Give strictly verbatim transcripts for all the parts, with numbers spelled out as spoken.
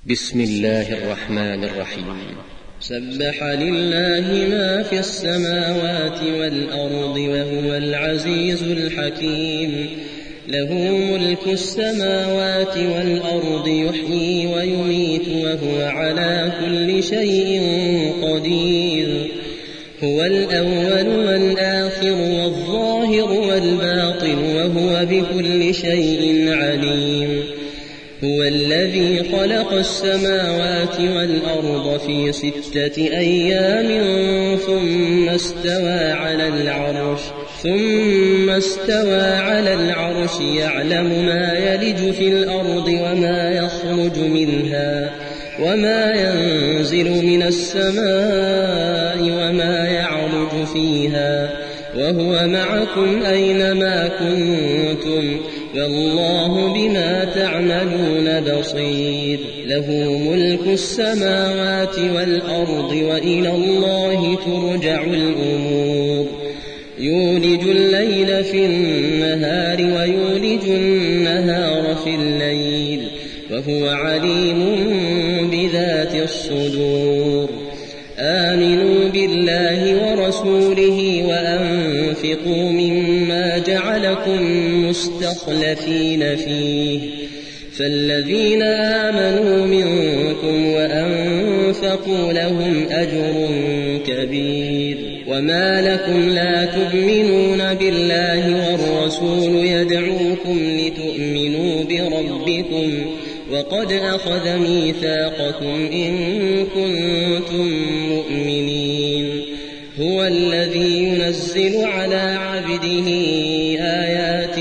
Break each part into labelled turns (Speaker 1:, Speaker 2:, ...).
Speaker 1: بسم الله الرحمن الرحيم. سبح لله ما في السماوات والأرض وهو العزيز الحكيم. له ملك السماوات والأرض يحيي ويميت وهو على كل شيء قدير. هو الأول والآخر والظاهر والباطن وهو بكل شيء عليم. هو الذي خلق السماوات والأرض في ستة أيام ثم استوى على العرش ثم استوى على العرش يعلم ما يلج في الأرض وما يخرج منها وما ينزل من السماء وما يعرج فيها وهو معكم أينما كنتم والله بما تعملون بصير. له ملك السماوات والأرض وإلى الله ترجع الأمور. يولج الليل في النهار ويولج النهار في الليل وهو عليم بذات الصدور. آمنوا بالله ورسوله وأنفقوا مما جعلكم مستخلفين فيه فالذين آمنوا منكم وأنفقوا لهم أجر كبير. وما لكم لا تؤمنون بالله والرسول يدعوكم لتؤمنوا بربكم وقد أخذ ميثاقكم إن كنتم مؤمنين. هو الذي ينزل على عبده آيات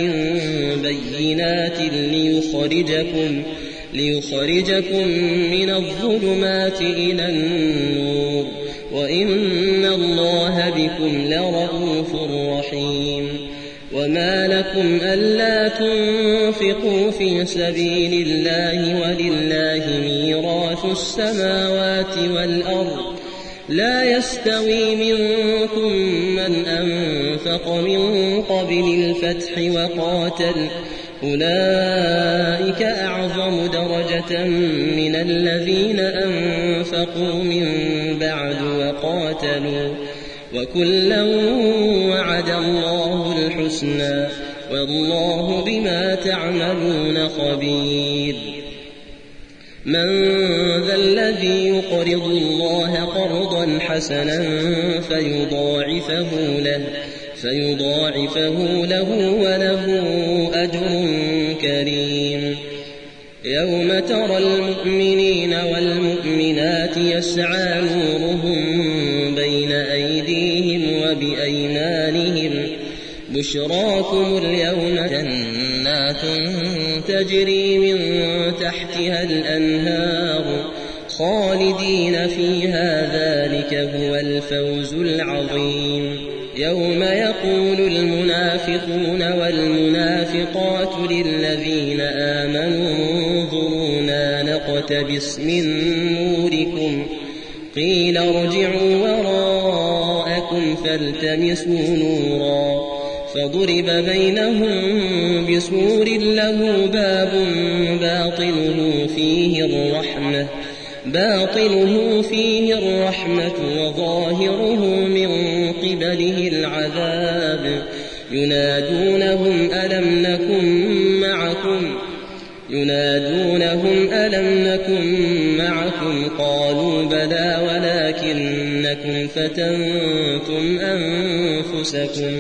Speaker 1: بينات ليخرجكم, ليخرجكم من الظلمات إلى النور وإن الله بكم لرءوف رحيم. وما لكم ألا تنفقوا في سبيل الله ولله ميراث السماوات والأرض لا يستوي منكم من أنفق من قبل الفتح وقاتل أولئك أعظم درجة من الذين أنفقوا من بعد وقاتلوا وكلا وعد الله الحسنى والله بما تعملون خبير. من ذا الذي يقرض الله قرضا حسنا فيضاعفه له, فيضاعفه له وله أجر كريم. يوم ترى المؤمنين والمؤمنات يسعى نورهم بين أيديهم وبأيمانهم بشراكم اليوم جنات تجري من تحتها الأنهار خالدين فيها ذلك هو الفوز العظيم. يوم يقول المنافقون والمنافقات للذين آمنوا انظرونا نقتبس من نوركم قيل ارجعوا وراءكم فالتمسوا نورا فضرب بينهم بسور له باب باطنه فيه الرحمة باطنه فيه الرحمة وظاهره من قبله العذاب. ينادونهم ألم نكن معكم ينادونهم ألم نكن معكم قالوا بلى ولكنكم فتنتم أنفسكم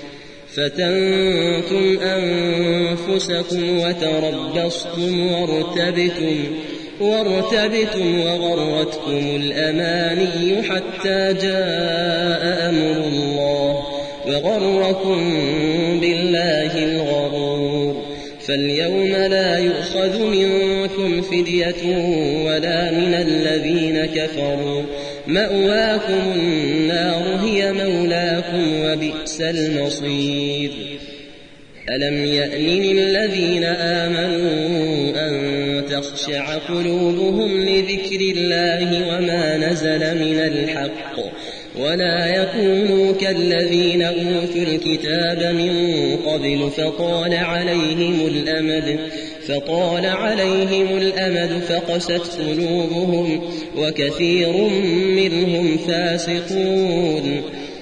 Speaker 1: فتنتم أنفسكم وتربصتم وارتبتم وارتبتم وغرتكم الأماني حتى جاء أمر الله وغركم بالله الغرور. فاليوم لا يؤخذ منكم فدية ولا من الذين كفروا مأواكم النار هي مولاكم وبئس المصير. ألم يأن للذين آمنوا أن تخشع قلوبهم لذكر الله وما نزل من الحق ولا يكونوا كالذين أوتوا الكتاب من قبل فطال عليهم الأمد فطال عليهم الأمد فقست قلوبهم وكثير منهم فاسقون.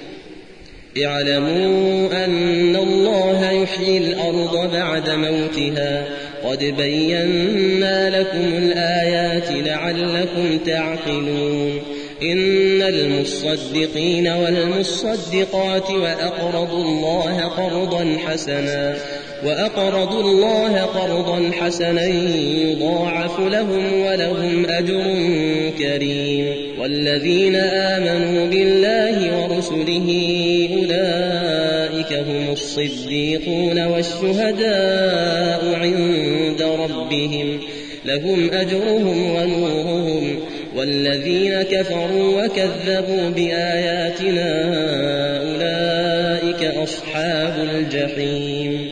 Speaker 1: اعلموا أن الله يحيي الأرض بعد موتها قد بينا لكم الآيات لعلكم تعقلون. إن المصدقين والمصدقات وأقرضوا الله قرضا حسنا وأقرضوا الله قرضا حسنا يضاعف لهم ولهم أجر كريم. والذين آمنوا بالله ورسله أولئك هم الصديقون والشهداء عند ربهم لهم أجرهم ونورهم. والذين كفروا وكذبوا بآياتنا أولئك أصحاب الجحيم.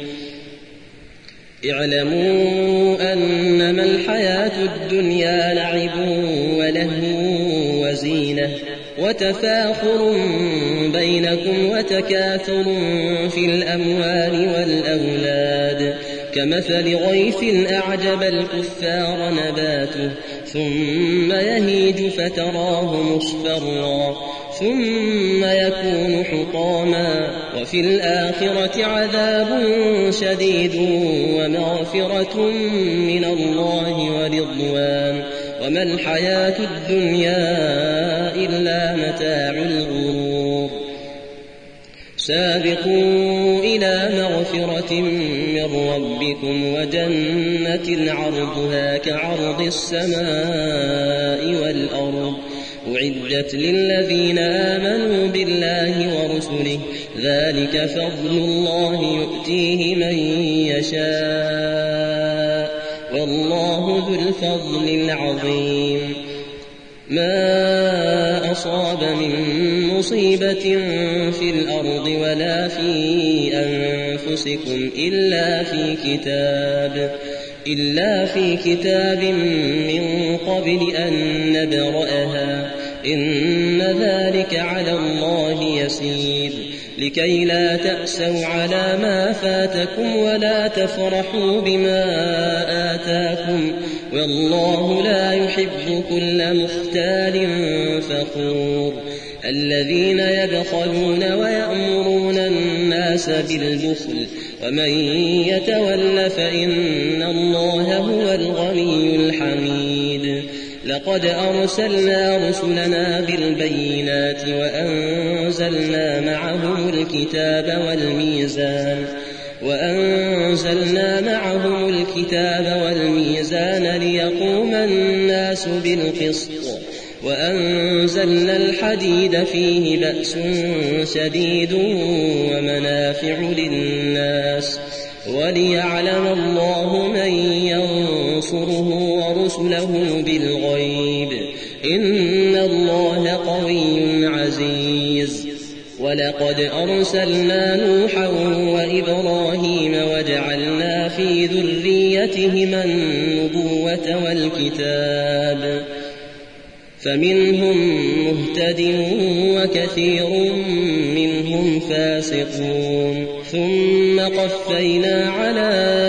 Speaker 1: اعلموا أنما الحياة الدنيا لعب ولهو وزينة وتفاخر بينكم وتكاثر في الأموال والأولاد كمثل غيث أعجب الكفار نباته ثم يهيج فتراه مصفرا ثم يكون حطاما وفي الآخرة عذاب شديد ومغفرة من الله ورضوان وما الحياة الدنيا إلا متاع الغرور. سابقوا إلى مغفرة من ربكم وجنة عرضها كعرض السماء والأرض أعدت للذين آمنوا بالله ورسله ذلك فضل الله يؤتيه من يشاء والله ذو الفضل العظيم. ما أصاب من مصيبة في الأرض ولا في أنفسكم إلا في كتاب إلا في كتاب من قبل أن نبرأها إن ذلك على الله يسير. لكي لا تأسوا على ما فاتكم ولا تفرحوا بما آتاكم والله لا يحب كل مختال فخور. الذين يبخلون ويأمرون الناس بالبخل ومن يتول فإن الله هو الغني الحميد. لقد أرسلنا رسلنا بالبينات وأنزلنا معهم الكتاب والميزان وأنزلنا معهم الكتاب والميزان ليقوم الناس بالقسط وأنزلنا الحديد فيه بأس شديد ومنافع للناس وليعلم الله من ينصره ورسله بالغيب إن الله قوي عزيز. ولقد أرسلنا نوحا وإبراهيم وجعلنا في ذريتهما النبوة والكتاب فمنهم مهتد وكثير منهم فاسقون. ثم قفينا على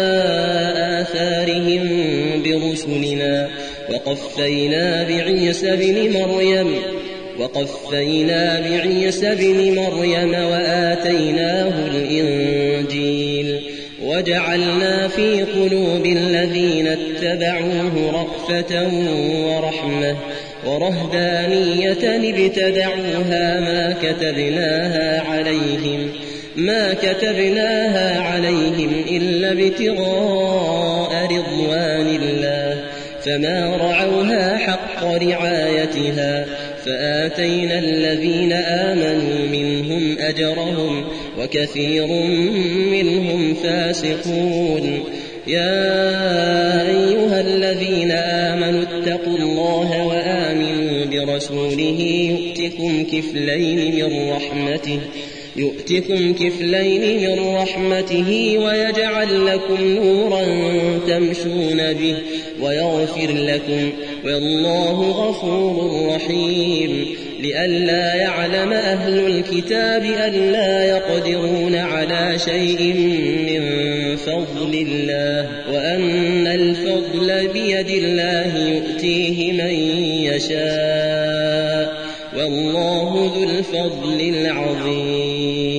Speaker 1: آثارهم برسلنا وقفينا بعيسى بن مريم وقفينا بعيسى بن مريم وآتيناه الإنجيل وجعلنا في قلوب الذين اتبعوه رأفة ورحمة ورهبانية ابتدعوها ما كتبناها عليهم ما كتبناها عليهم إلا ابتغاء رضوان الله فما رعوها حق رعايتها فآتينا الذين آمنوا منهم أجرهم وكثير منهم فاسقون. يا أيها الذين آمنوا اتقوا الله وآمنوا برسوله يؤتكم كفلين من رحمته يؤتكم كفلين من رحمته ويجعل لكم نورا تمشون به ويغفر لكم والله غفور رحيم لئلا يعلم أهل الكتاب ألا يقدرون على شيء من فضل الله وأن الفضل بيد الله يؤتيه من يشاء والله ذو الفضل العظيم